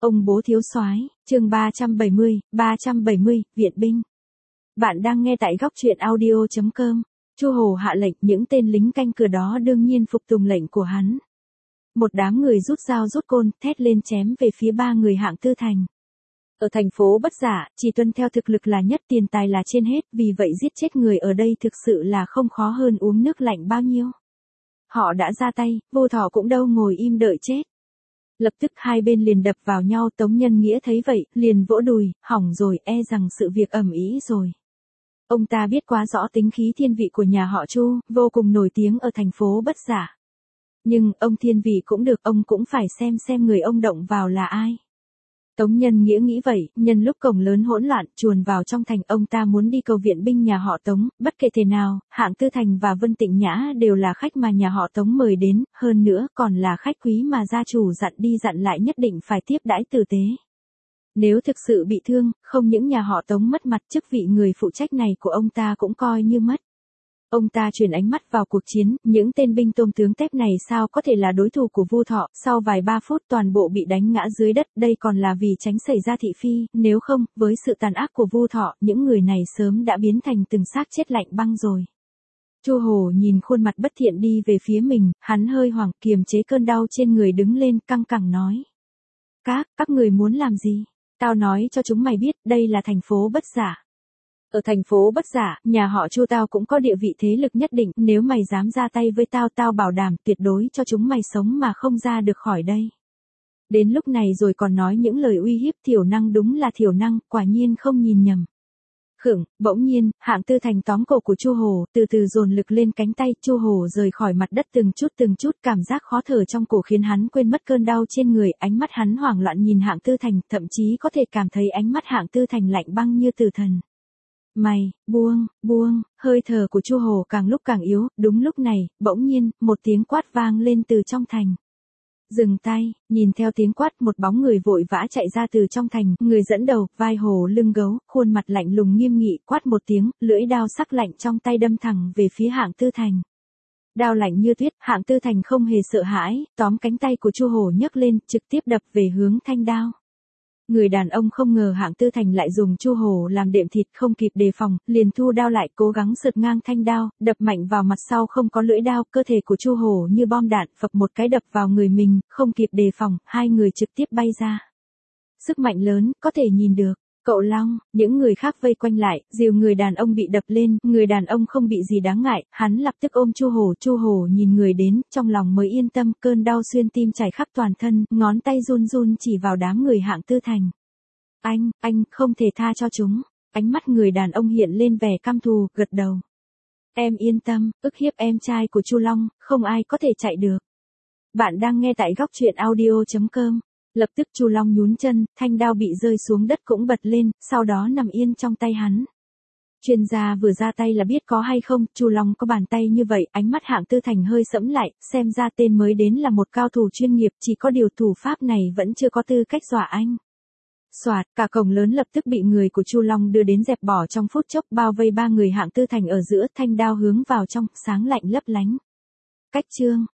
Ông bố thiếu soái, chương 370, viện binh. Bạn đang nghe tại góc truyện audio.com. Chu Hồ hạ lệnh, những tên lính canh cửa đó đương nhiên phục tùng lệnh của hắn. Một đám người rút dao rút côn, thét lên chém về phía ba người hạng Tư Thành. Ở thành phố Bất Giả, chỉ tuân theo thực lực là nhất, tiền tài là trên hết, vì vậy giết chết người ở đây thực sự là không khó hơn uống nước lạnh bao nhiêu. Họ đã ra tay, Vô Thọ cũng đâu ngồi im đợi chết. Lập tức hai bên liền đập vào nhau. Tống Nhân Nghĩa thấy vậy, liền vỗ đùi, hỏng rồi, e rằng sự việc ầm ĩ rồi. Ông ta biết quá rõ tính khí thiên vị của nhà họ Chu, vô cùng nổi tiếng ở thành phố Bất Giả. Nhưng, ông thiên vị cũng được, ông cũng phải xem người ông động vào là ai. Tống Nhân Nghĩa nghĩ vậy, nhân lúc cổng lớn hỗn loạn, chuồn vào trong thành, ông ta muốn đi cầu viện binh nhà họ Tống, bất kể thế nào, hạng Tư Thành và Vân Tịnh Nhã đều là khách mà nhà họ Tống mời đến, hơn nữa còn là khách quý mà gia chủ dặn đi dặn lại nhất định phải tiếp đãi tử tế. Nếu thực sự bị thương, không những nhà họ Tống mất mặt, chức vị người phụ trách này của ông ta cũng coi như mất. Ông ta chuyển ánh mắt vào cuộc chiến, những tên binh tôm tướng tép này sao có thể là đối thủ của Vu Thọ, sau vài 3 phút toàn bộ bị đánh ngã dưới đất, đây còn là vì tránh xảy ra thị phi, nếu không, với sự tàn ác của Vu Thọ, những người này sớm đã biến thành từng xác chết lạnh băng rồi. Chu Hồ nhìn khuôn mặt bất thiện đi về phía mình, hắn hơi hoảng, kiềm chế cơn đau trên người đứng lên, căng cẳng nói. Các người muốn làm gì? Tao nói cho chúng mày biết, đây là thành phố Bất Giả. Ở thành phố Bất Giả, nhà họ Chu tao cũng có địa vị thế lực nhất định, nếu mày dám ra tay với tao, tao bảo đảm tuyệt đối cho chúng mày sống mà không ra được khỏi đây. Đến lúc này rồi còn nói những lời uy hiếp, thiểu năng đúng là thiểu năng, quả nhiên không nhìn nhầm. Bỗng nhiên, hạng Tư Thành tóm cổ của Chu Hồ, từ từ dồn lực lên cánh tay, Chu Hồ rời khỏi mặt đất từng chút, cảm giác khó thở trong cổ khiến hắn quên mất cơn đau trên người, ánh mắt hắn hoảng loạn nhìn hạng Tư Thành, thậm chí có thể cảm thấy ánh mắt hạng Tư Thành lạnh băng như tử thần. Mày, buông, hơi thở của Chu Hồ càng lúc càng yếu, đúng lúc này, bỗng nhiên, một tiếng quát vang lên từ trong thành. Dừng tay, nhìn theo tiếng quát, một bóng người vội vã chạy ra từ trong thành, người dẫn đầu, vai hổ lưng gấu, khuôn mặt lạnh lùng nghiêm nghị, quát một tiếng, lưỡi đao sắc lạnh trong tay đâm thẳng về phía hạng Tư Thành. Đao lạnh như tuyết, hạng Tư Thành không hề sợ hãi, tóm cánh tay của Chu Hồ nhấc lên, trực tiếp đập về hướng thanh đao. Người đàn ông không ngờ hạng Tư Thành lại dùng Chu Hồ làm đệm thịt, không kịp đề phòng, liền thu đao lại, cố gắng sượt ngang thanh đao, đập mạnh vào mặt sau không có lưỡi đao, cơ thể của Chu Hồ như bom đạn, phập một cái đập vào người mình, không kịp đề phòng, hai người trực tiếp bay ra. Sức mạnh lớn, có thể nhìn được. Cậu Long, những người khác vây quanh lại, dìu người đàn ông bị đập lên, người đàn ông không bị gì đáng ngại, hắn lập tức ôm Chu Hồ nhìn người đến, trong lòng mới yên tâm, cơn đau xuyên tim chảy khắp toàn thân, ngón tay run chỉ vào đám người hạng Tư Thành. Anh, không thể tha cho chúng. Ánh mắt người đàn ông hiện lên vẻ căm thù, gật đầu. Em yên tâm, ức hiếp em trai của Chu Long, không ai có thể chạy được. Bạn đang nghe tại góc truyện audio.com. Lập tức Chu Long nhún chân, thanh đao bị rơi xuống đất cũng bật lên, sau đó nằm yên trong tay hắn. Chuyên gia vừa ra tay là biết có hay không, Chu Long có bàn tay như vậy, ánh mắt hạng Tư Thành hơi sẫm lại, xem ra tên mới đến là một cao thủ chuyên nghiệp, chỉ có điều thủ pháp này vẫn chưa có tư cách dọa anh. Soạt, cả cổng lớn lập tức bị người của Chu Long đưa đến dẹp bỏ trong phút chốc, bao vây ba người hạng Tư Thành ở giữa, thanh đao hướng vào trong, sáng lạnh lấp lánh. Cách chương,